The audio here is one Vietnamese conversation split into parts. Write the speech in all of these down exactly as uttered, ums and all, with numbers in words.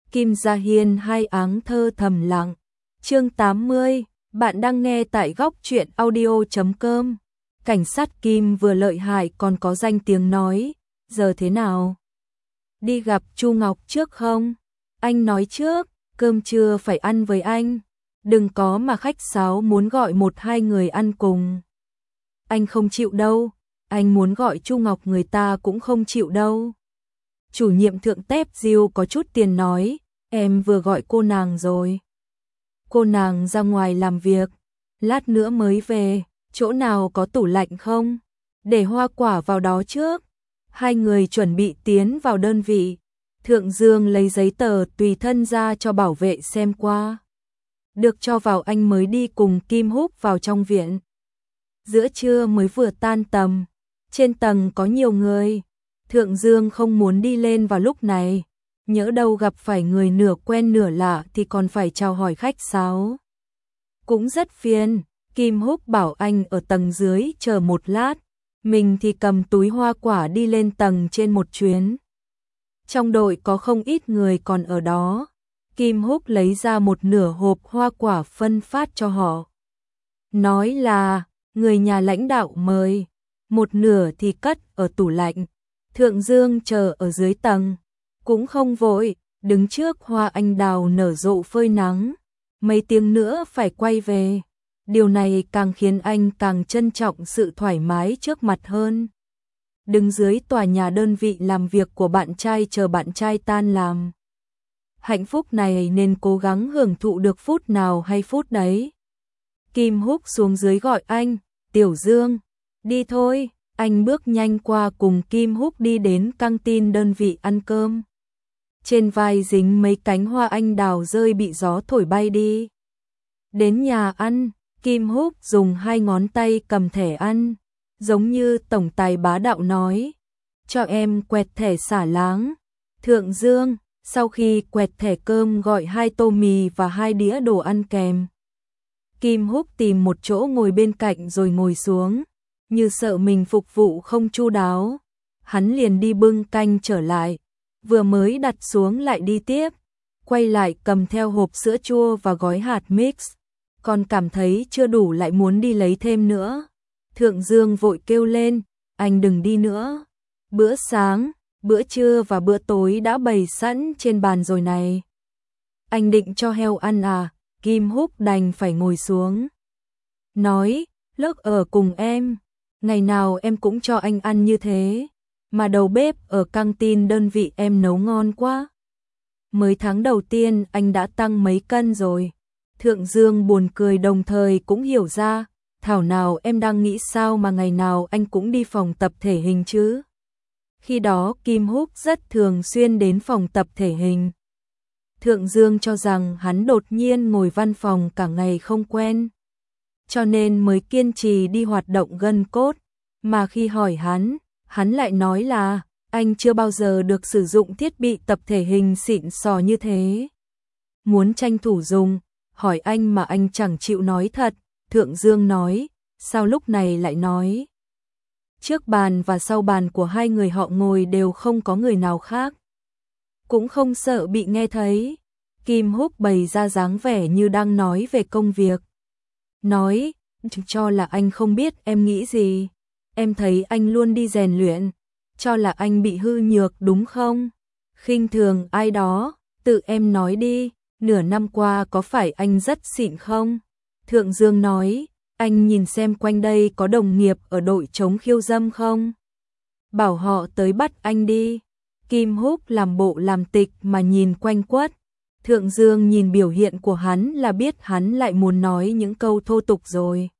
Kim Gia Hiên hai áng thơ thầm lặng. Chương tám mươi, bạn đang nghe tại góc truyện audio chấm com. Cảnh sát Kim vừa lợi hại còn có danh tiếng nói, giờ thế nào? Đi gặp Chu Ngọc trước không? Anh nói trước, cơm trưa phải ăn với anh. Đừng có mà khách sáo muốn gọi một hai người ăn cùng. Anh không chịu đâu, anh muốn gọi Chu Ngọc người ta cũng không chịu đâu. Chủ nhiệm thượng Tép Diêu có chút tiền nói, em vừa gọi cô nàng rồi. Cô nàng ra ngoài làm việc, lát nữa mới về, chỗ nào có tủ lạnh không? Để hoa quả vào đó trước. Hai người chuẩn bị tiến vào đơn vị. Thượng Dương lấy giấy tờ tùy thân ra cho bảo vệ xem qua. Được cho vào anh mới đi cùng Kim Húc vào trong viện. Giữa trưa mới vừa tan tầm, trên tầng có nhiều người. Thượng Dương không muốn đi lên vào lúc này, nhỡ đâu gặp phải người nửa quen nửa lạ thì còn phải chào hỏi khách sáo. Cũng rất phiền, Kim Húc bảo anh ở tầng dưới chờ một lát, mình thì cầm túi hoa quả đi lên tầng trên một chuyến. Trong đội có không ít người còn ở đó, Kim Húc lấy ra một nửa hộp hoa quả phân phát cho họ. Nói là, người nhà lãnh đạo mời, một nửa thì cất ở tủ lạnh. Thượng Dương chờ ở dưới tầng, cũng không vội, đứng trước hoa anh đào nở rộ phơi nắng, mấy tiếng nữa phải quay về. Điều này càng khiến anh càng trân trọng sự thoải mái trước mặt hơn. Đứng dưới tòa nhà đơn vị làm việc của bạn trai chờ bạn trai tan làm. Hạnh phúc này nên cố gắng hưởng thụ được phút nào hay phút đấy. Kim Húc xuống dưới gọi anh, Tiểu Dương, đi thôi. Anh bước nhanh qua cùng Kim Húc đi đến căng tin đơn vị ăn cơm. Trên vai dính mấy cánh hoa anh đào rơi bị gió thổi bay đi. Đến nhà ăn, Kim Húc dùng hai ngón tay cầm thẻ ăn, giống như tổng tài bá đạo nói, cho em quẹt thẻ xả láng. Thượng Dương, sau khi quẹt thẻ cơm gọi hai tô mì và hai đĩa đồ ăn kèm. Kim Húc tìm một chỗ ngồi bên cạnh rồi ngồi xuống. Như sợ mình phục vụ không chu đáo, hắn liền đi bưng canh trở lại, vừa mới đặt xuống lại đi tiếp, quay lại cầm theo hộp sữa chua và gói hạt mix, còn cảm thấy chưa đủ lại muốn đi lấy thêm nữa. Thượng Dương vội kêu lên, anh đừng đi nữa, bữa sáng, bữa trưa và bữa tối đã bày sẵn trên bàn rồi này. Anh định cho heo ăn à? Kim Húc đành phải ngồi xuống, nói, lước ở cùng em. Ngày nào em cũng cho anh ăn như thế, mà đầu bếp ở căng tin đơn vị em nấu ngon quá. Mới tháng đầu tiên anh đã tăng mấy cân rồi. Thượng Dương buồn cười đồng thời cũng hiểu ra, thảo nào em đang nghĩ sao mà ngày nào anh cũng đi phòng tập thể hình chứ. Khi đó Kim Húc rất thường xuyên đến phòng tập thể hình. Thượng Dương cho rằng hắn đột nhiên ngồi văn phòng cả ngày không quen, cho nên mới kiên trì đi hoạt động gân cốt, mà khi hỏi hắn, hắn lại nói là anh chưa bao giờ được sử dụng thiết bị tập thể hình xịn sò như thế. Muốn tranh thủ dùng, hỏi anh mà anh chẳng chịu nói thật. Thượng Dương nói, sao lúc này lại nói? Trước bàn và sau bàn của hai người họ ngồi đều không có người nào khác, cũng không sợ bị nghe thấy. Kim Húc bày ra dáng vẻ như đang nói về công việc. Nói, cho là anh không biết em nghĩ gì. Em thấy anh luôn đi rèn luyện, cho là anh bị hư nhược đúng không? Khinh thường ai đó, tự em nói đi, nửa năm qua có phải anh rất xịn không? Thượng Dương nói, anh nhìn xem quanh đây có đồng nghiệp ở đội chống khiêu dâm không? Bảo họ tới bắt anh đi. Kim Húc làm bộ làm tịch mà nhìn quanh quất. Thượng Dương nhìn biểu hiện của hắn là biết hắn lại muốn nói những câu thô tục rồi.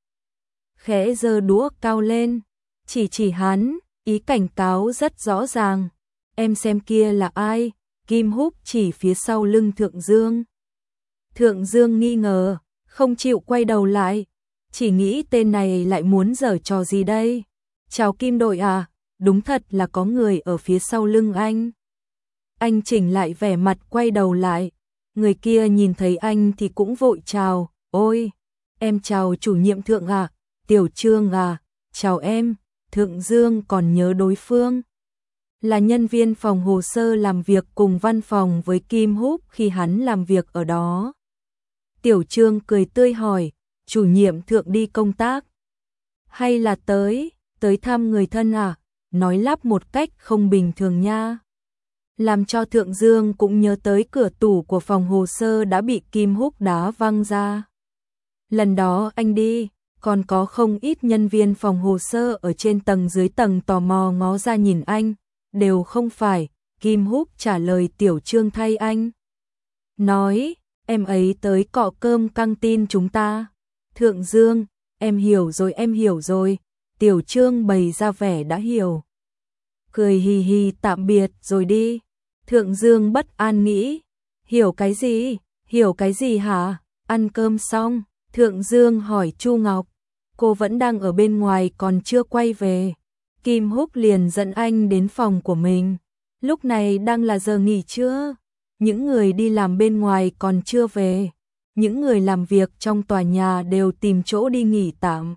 Khẽ giơ đũa cao lên, chỉ chỉ hắn, ý cảnh cáo rất rõ ràng. Em xem kia là ai? Kim Húc chỉ phía sau lưng Thượng Dương. Thượng Dương nghi ngờ, không chịu quay đầu lại, chỉ nghĩ tên này lại muốn giở trò gì đây. Chào Kim đội à, đúng thật là có người ở phía sau lưng anh. Anh chỉnh lại vẻ mặt quay đầu lại. Người kia nhìn thấy anh thì cũng vội chào, ôi, em chào chủ nhiệm Thượng à, Tiểu Trương à, chào em. Thượng Dương còn nhớ đối phương. là nhân viên phòng hồ sơ làm việc cùng văn phòng với Kim Húc khi hắn làm việc ở đó. Tiểu Trương cười tươi hỏi, chủ nhiệm Thượng đi công tác? Hay là tới, tới thăm người thân à? Nói lắp một cách không bình thường nha. Làm cho Thượng Dương cũng nhớ tới cửa tủ của phòng hồ sơ đã bị Kim Húc đá văng ra. Lần đó anh đi, còn có không ít nhân viên phòng hồ sơ ở trên tầng dưới tầng tò mò ngó ra nhìn anh. Đều không phải, Kim Húc trả lời Tiểu Trương thay anh. Nói, em ấy tới cọ cơm căng tin chúng ta. Thượng Dương, em hiểu rồi em hiểu rồi. Tiểu Trương bày ra vẻ đã hiểu. Cười hì hì tạm biệt rồi đi. Thượng Dương bất an nghĩ. Hiểu cái gì? Hiểu cái gì hả? Ăn cơm xong, Thượng Dương hỏi Chu Ngọc. Cô vẫn đang ở bên ngoài còn chưa quay về. Kim Húc liền dẫn anh đến phòng của mình. Lúc này đang là giờ nghỉ trưa. Những người đi làm bên ngoài còn chưa về. Những người làm việc trong tòa nhà đều tìm chỗ đi nghỉ tạm.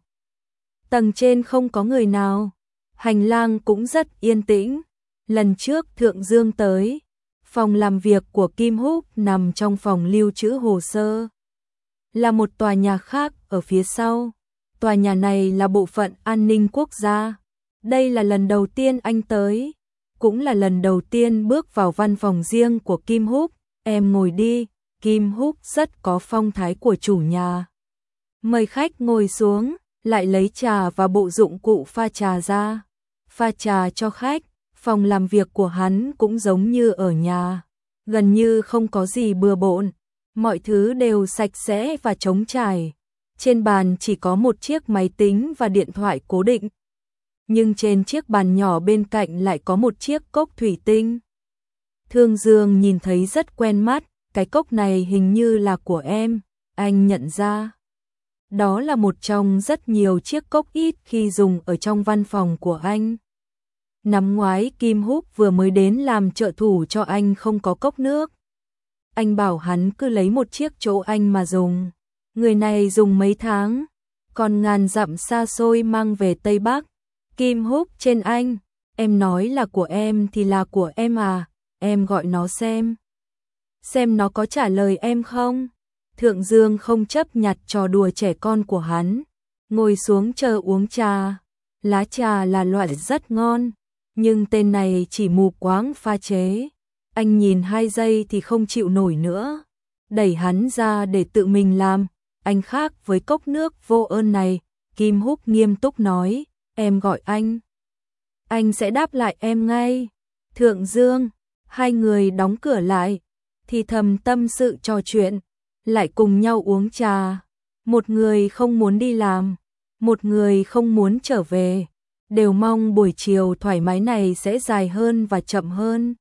Tầng trên không có người nào. Hành lang cũng rất yên tĩnh. Lần trước Thượng Dương tới, phòng làm việc của Kim Húc nằm trong phòng lưu trữ hồ sơ. Là một tòa nhà khác ở phía sau. Tòa nhà này là bộ phận an ninh quốc gia. Đây là lần đầu tiên anh tới. Cũng là lần đầu tiên bước vào văn phòng riêng của Kim Húc. Em ngồi đi. Kim Húc rất có phong thái của chủ nhà. Mời khách ngồi xuống, lại lấy trà và bộ dụng cụ pha trà ra. Pha trà cho khách. Phòng làm việc của hắn cũng giống như ở nhà. Gần như không có gì bừa bộn. Mọi thứ đều sạch sẽ và trống trải. Trên bàn chỉ có một chiếc máy tính và điện thoại cố định. Nhưng trên chiếc bàn nhỏ bên cạnh lại có một chiếc cốc thủy tinh. Thương Dương nhìn thấy rất quen mắt. Cái cốc này hình như là của em. Anh nhận ra. Đó là một trong rất nhiều chiếc cốc ít khi dùng ở trong văn phòng của anh. Năm ngoái Kim Húc vừa mới đến làm trợ thủ cho anh không có cốc nước. Anh bảo hắn cứ lấy một chiếc chỗ anh mà dùng. Người này dùng mấy tháng, còn ngàn dặm xa xôi mang về Tây Bắc. Kim Húc trên anh, em nói là của em thì là của em à, em gọi nó xem. Xem nó có trả lời em không? Thượng Dương không chấp nhặt trò đùa trẻ con của hắn, ngồi xuống chờ uống trà. Lá trà là loại rất ngon, nhưng tên này chỉ mù quáng pha chế. Anh nhìn hai giây thì không chịu nổi nữa, đẩy hắn ra để tự mình làm. Anh khác với cốc nước vô ơn này. Kim Húc nghiêm túc nói, em gọi anh, anh sẽ đáp lại em ngay. Thượng Dương, hai người đóng cửa lại, thì thầm tâm sự trò chuyện, lại cùng nhau uống trà. Một người không muốn đi làm, một người không muốn trở về, đều mong buổi chiều thoải mái này sẽ dài hơn và chậm hơn.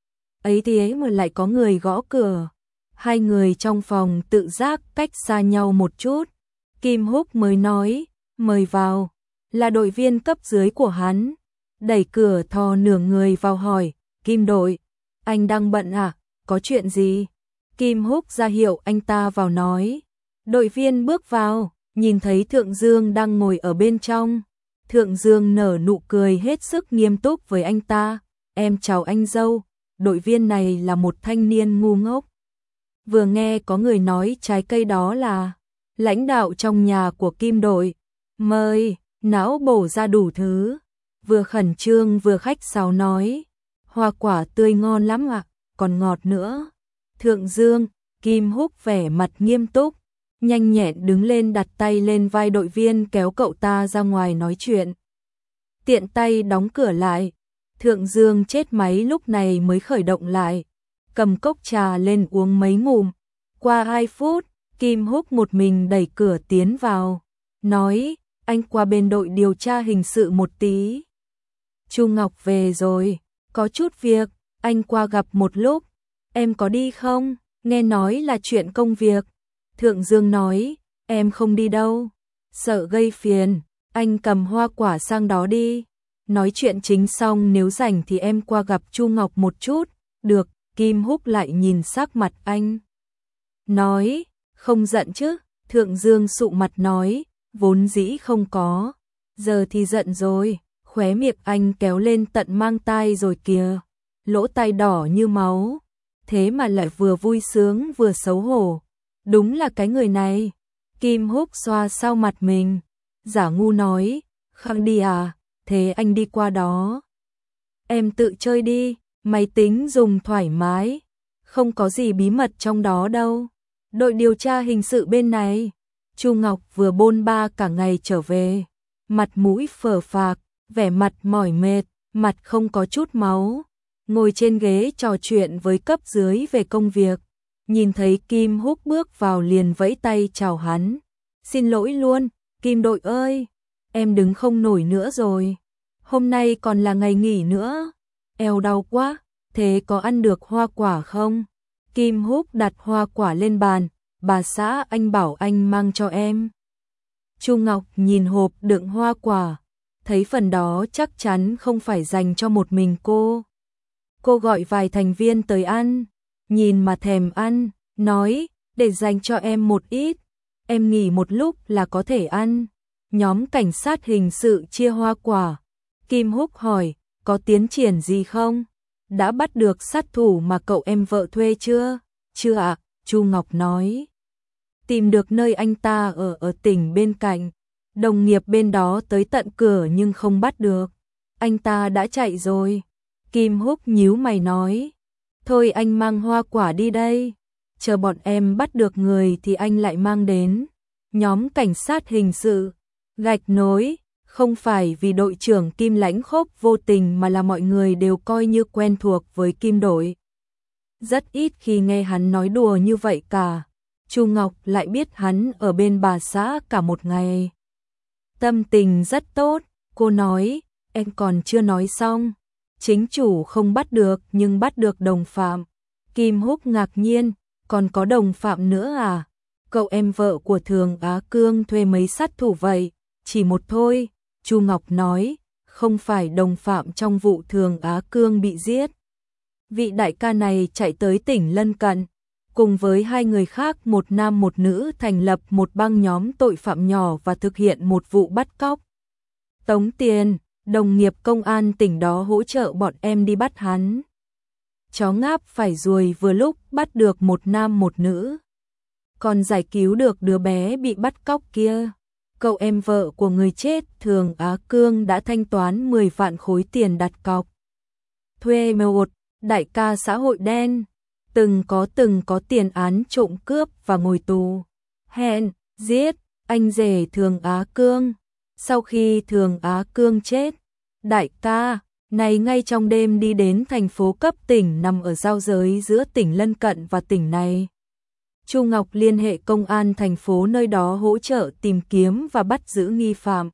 Ấy thì ấy mà lại có người gõ cửa. Hai người trong phòng tự giác cách xa nhau một chút. Kim Húc mới nói, mời vào. Là đội viên cấp dưới của hắn. Đẩy cửa thò nửa người vào hỏi, Kim đội, anh đang bận à? Có chuyện gì? Kim Húc ra hiệu anh ta vào nói. Đội viên bước vào, nhìn thấy Thượng Dương đang ngồi ở bên trong. Thượng Dương nở nụ cười hết sức nghiêm túc với anh ta. Em chào anh dâu. Đội viên này là một thanh niên ngu ngốc. Vừa nghe có người nói trái cây đó là lãnh đạo trong nhà của Kim đội. Mời, não bổ ra đủ thứ. Vừa khẩn trương vừa khách sáo nói. Hoa quả tươi ngon lắm ạ, à, còn ngọt nữa. Thượng Dương, Kim Húc vẻ mặt nghiêm túc, nhanh nhẹn đứng lên đặt tay lên vai đội viên kéo cậu ta ra ngoài nói chuyện. Tiện tay đóng cửa lại. Thượng Dương chết máy lúc này mới khởi động lại. Cầm cốc trà lên uống mấy ngụm. Qua hai phút, Kim Húc một mình đẩy cửa tiến vào. Nói, anh qua bên đội điều tra hình sự một tí. Chu Ngọc về rồi, có chút việc, anh qua gặp một lúc. Em có đi không? Nghe nói là chuyện công việc. Thượng Dương nói, em không đi đâu. Sợ gây phiền, anh cầm hoa quả sang đó đi. Nói chuyện chính xong nếu rảnh thì em qua gặp Chu Ngọc một chút. Được, Kim Húc lại nhìn sắc mặt anh. Nói, không giận chứ? Thượng Dương sụ mặt nói, vốn dĩ không có. Giờ thì giận rồi, Khóe miệng anh kéo lên tận mang tai rồi kìa, lỗ tai đỏ như máu, thế mà lại vừa vui sướng vừa xấu hổ. Đúng là cái người này. Kim Húc xoa sau mặt mình, giả ngu nói, Khang đi à, thế anh đi qua đó. Em tự chơi đi, máy tính dùng thoải mái, không có gì bí mật trong đó đâu. Đội điều tra hình sự bên này. Chu Ngọc vừa bôn ba cả ngày trở về, mặt mũi phờ phạc, vẻ mặt mỏi mệt, mặt không có chút máu, ngồi trên ghế trò chuyện với cấp dưới về công việc. Nhìn thấy Kim Húc bước vào liền vẫy tay chào hắn. Xin lỗi luôn, Kim đội ơi, em đứng không nổi nữa rồi. Hôm nay còn là ngày nghỉ nữa, eo đau quá, thế có ăn được hoa quả không? Kim Húc đặt hoa quả lên bàn, bà xã anh bảo anh mang cho em. Chu Ngọc nhìn hộp đựng hoa quả, thấy phần đó chắc chắn không phải dành cho một mình cô. Cô gọi vài thành viên tới ăn, nhìn mà thèm ăn, nói, để dành cho em một ít, em nghỉ một lúc là có thể ăn. Nhóm cảnh sát hình sự chia hoa quả. Kim Húc hỏi, có tiến triển gì không? Đã bắt được sát thủ mà cậu em vợ thuê chưa? Chưa ạ, Chu Ngọc nói. Tìm được nơi anh ta ở ở tỉnh bên cạnh. Đồng nghiệp bên đó tới tận cửa nhưng không bắt được. Anh ta đã chạy rồi. Kim Húc nhíu mày nói. Thôi anh mang hoa quả đi đây. Chờ bọn em bắt được người thì anh lại mang đến. Nhóm cảnh sát hình sự. Gạch nối. Không phải vì đội trưởng Kim lãnh khốc vô tình mà là mọi người đều coi như quen thuộc với Kim đội. Rất ít khi nghe hắn nói đùa như vậy cả. Chu Ngọc lại biết hắn ở bên bà xã cả một ngày. Tâm tình rất tốt, cô nói, em còn chưa nói xong. Chính chủ không bắt được nhưng bắt được đồng phạm. Kim Húc ngạc nhiên, còn có đồng phạm nữa à? Cậu em vợ của Thường Á Cương thuê mấy sát thủ vậy? Chỉ một thôi, Chu Ngọc nói, không phải đồng phạm trong vụ Thường Á Cương bị giết. Vị đại ca này chạy tới tỉnh lân cận, cùng với hai người khác một nam một nữ thành lập một băng nhóm tội phạm nhỏ và thực hiện một vụ bắt cóc. Tống tiền, đồng nghiệp công an tỉnh đó hỗ trợ bọn em đi bắt hắn. Chó ngáp phải ruồi vừa lúc bắt được một nam một nữ. Còn giải cứu được đứa bé bị bắt cóc kia. Cậu em vợ của người chết Thường Á Cương đã thanh toán mười vạn khối tiền đặt cọc. Thuê một đại ca xã hội đen, từng có từng có tiền án trộm cướp và ngồi tù. Hẹn, giết, anh rể Thường Á Cương. Sau khi Thường Á Cương chết, đại ca này ngay trong đêm đi đến thành phố cấp tỉnh nằm ở giao giới giữa tỉnh lân cận và tỉnh này. Chu Ngọc liên hệ công an thành phố nơi đó hỗ trợ tìm kiếm và bắt giữ nghi phạm.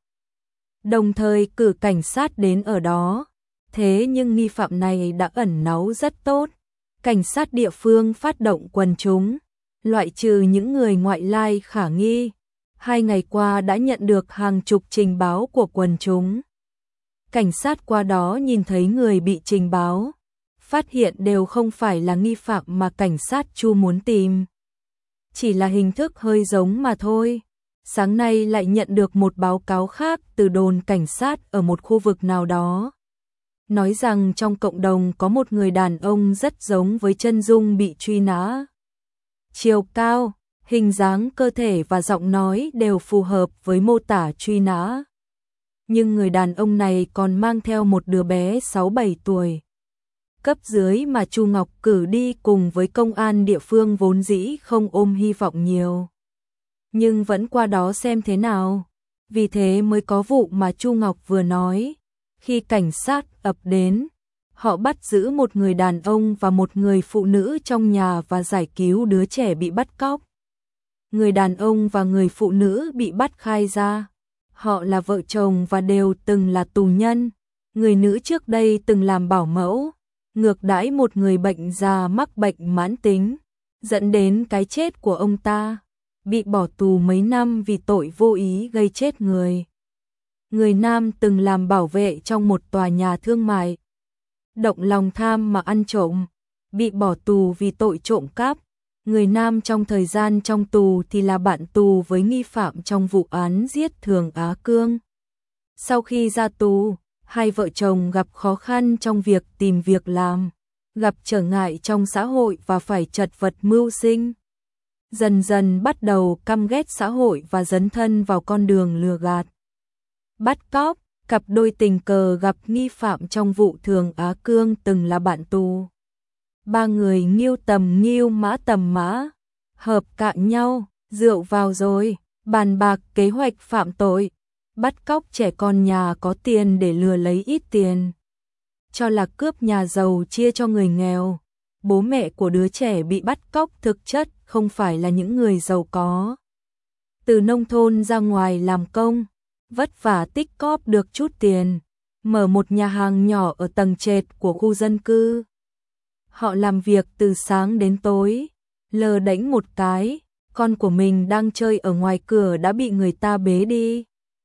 Đồng thời cử cảnh sát đến ở đó. Thế nhưng nghi phạm này đã ẩn náu rất tốt. Cảnh sát địa phương phát động quần chúng, loại trừ những người ngoại lai khả nghi. Hai ngày qua đã nhận được hàng chục trình báo của quần chúng. Cảnh sát qua đó nhìn thấy người bị trình báo, phát hiện đều không phải là nghi phạm mà cảnh sát Chu muốn tìm. Chỉ là hình thức hơi giống mà thôi. Sáng nay lại nhận được một báo cáo khác từ đồn cảnh sát ở một khu vực nào đó. Nói rằng trong cộng đồng có một người đàn ông rất giống với chân dung bị truy nã. Chiều cao, hình dáng cơ thể và giọng nói đều phù hợp với mô tả truy nã. Nhưng người đàn ông này còn mang theo một đứa bé sáu bảy tuổi. Cấp dưới mà Chu Ngọc cử đi cùng với công an địa phương vốn dĩ không ôm hy vọng nhiều. Nhưng vẫn qua đó xem thế nào. Vì thế mới có vụ mà Chu Ngọc vừa nói. Khi cảnh sát ập đến, họ bắt giữ một người đàn ông và một người phụ nữ trong nhà và giải cứu đứa trẻ bị bắt cóc. Người đàn ông và người phụ nữ bị bắt khai ra. Họ là vợ chồng và đều từng là tù nhân. Người nữ trước đây từng làm bảo mẫu, ngược đãi một người bệnh già mắc bệnh mãn tính, dẫn đến cái chết của ông ta, bị bỏ tù mấy năm vì tội vô ý gây chết người. Người nam từng làm bảo vệ trong một tòa nhà thương mại, động lòng tham mà ăn trộm, bị bỏ tù vì tội trộm cắp. Người nam trong thời gian trong tù thì là bạn tù với nghi phạm trong vụ án giết Thường Á Cương. Sau khi ra tù, Hai vợ chồng gặp khó khăn trong việc tìm việc làm, gặp trở ngại trong xã hội và phải chật vật mưu sinh. Dần dần bắt đầu căm ghét xã hội và dấn thân vào con đường lừa gạt, bắt cóc. Cặp đôi tình cờ gặp nghi phạm trong vụ Thường Á Cương từng là bạn tù. Ba người nghiêu tầm nghiêu mã tầm mã, hợp cạn nhau, rượu vào rồi, bàn bạc kế hoạch phạm tội, bắt cóc trẻ con nhà có tiền để lừa lấy ít tiền. Cho là cướp nhà giàu chia cho người nghèo. Bố mẹ của đứa trẻ bị bắt cóc thực chất không phải là những người giàu có. Từ nông thôn ra ngoài làm công, vất vả tích cóp được chút tiền, mở một nhà hàng nhỏ ở tầng trệt của khu dân cư. Họ làm việc từ sáng đến tối, lờ đánh một cái, con của mình đang chơi ở ngoài cửa đã bị người ta bế đi.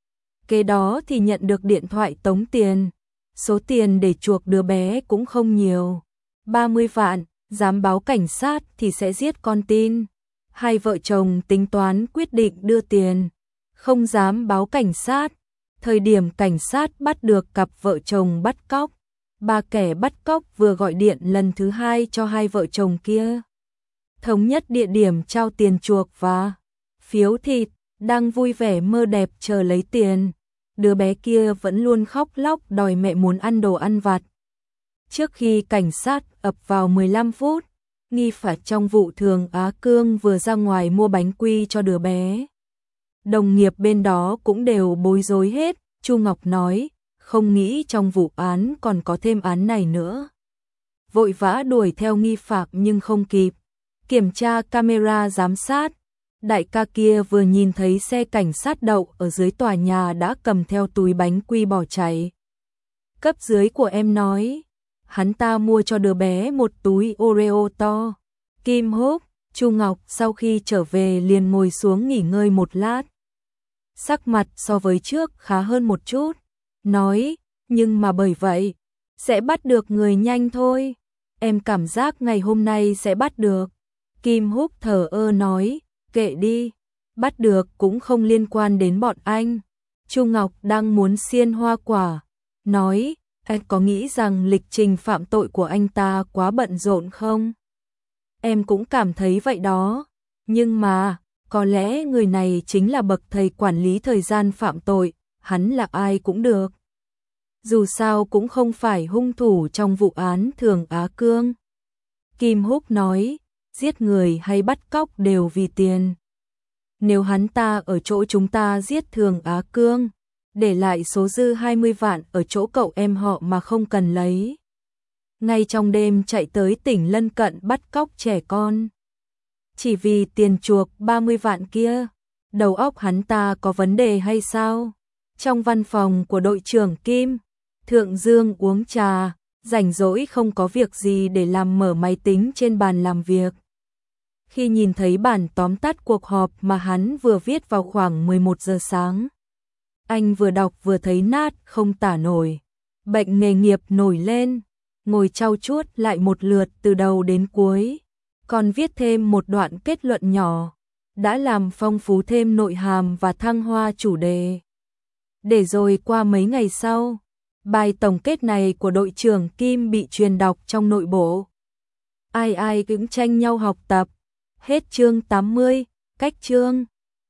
Kế đó thì nhận được điện thoại tống tiền, số tiền để chuộc đứa bé cũng không nhiều, ba mươi vạn, dám báo cảnh sát thì sẽ giết con tin. Hai vợ chồng tính toán quyết định đưa tiền, không dám báo cảnh sát. Thời điểm cảnh sát bắt được cặp vợ chồng bắt cóc, ba kẻ bắt cóc vừa gọi điện lần thứ hai cho hai vợ chồng kia. Thống nhất địa điểm trao tiền chuộc và phiếu thịt, đang vui vẻ mơ đẹp chờ lấy tiền. Đứa bé kia vẫn luôn khóc lóc đòi mẹ muốn ăn đồ ăn vặt. Trước khi cảnh sát ập vào mười lăm phút, nghi phạm trong vụ Thường Á Cương vừa ra ngoài mua bánh quy cho đứa bé. Đồng nghiệp bên đó cũng đều bối rối hết. Chu Ngọc nói, không nghĩ trong vụ án còn có thêm án này nữa. Vội vã đuổi theo nghi phạm nhưng không kịp. Kiểm tra camera giám sát, đại ca kia vừa nhìn thấy xe cảnh sát đậu ở dưới tòa nhà đã cầm theo túi bánh quy bỏ chạy. Cấp dưới của em nói, hắn ta mua cho đứa bé một túi Oreo to. Kim Húc, Chu Ngọc sau khi trở về liền ngồi xuống nghỉ ngơi một lát. Sắc mặt so với trước khá hơn một chút, nói, nhưng mà bởi vậy, sẽ bắt được người nhanh thôi. Em cảm giác ngày hôm nay sẽ bắt được. Kim Húc thở ơ nói, kệ đi, bắt được cũng không liên quan đến bọn anh. Chu Ngọc đang muốn xiên hoa quả, nói, anh có nghĩ rằng lịch trình phạm tội của anh ta quá bận rộn không? Em cũng cảm thấy vậy đó, nhưng mà, có lẽ người này chính là bậc thầy quản lý thời gian phạm tội, hắn là ai cũng được. Dù sao cũng không phải hung thủ trong vụ án Thường Á Cương. Kim Húc nói, giết người hay bắt cóc đều vì tiền. Nếu hắn ta ở chỗ chúng ta giết Thường Á Cương, để lại số dư hai mươi vạn ở chỗ cậu em họ mà không cần lấy. Ngay trong đêm chạy tới tỉnh lân cận bắt cóc trẻ con. Chỉ vì tiền chuộc ba mươi vạn kia, đầu óc hắn ta có vấn đề hay sao? Trong văn phòng của đội trưởng Kim, Thượng Dương uống trà, rảnh rỗi không có việc gì để làm mở máy tính trên bàn làm việc. Khi nhìn thấy bản tóm tắt cuộc họp mà hắn vừa viết vào khoảng mười một giờ sáng, anh vừa đọc vừa thấy nát không tả nổi. Bệnh nghề nghiệp nổi lên, ngồi trau chuốt lại một lượt từ đầu đến cuối. Còn viết thêm một đoạn kết luận nhỏ, đã làm phong phú thêm nội hàm và thăng hoa chủ đề. Để rồi qua mấy ngày sau, bài tổng kết này của đội trưởng Kim bị truyền đọc trong nội bộ. Ai ai cũng tranh nhau học tập. Hết chương tám mươi, cách chương.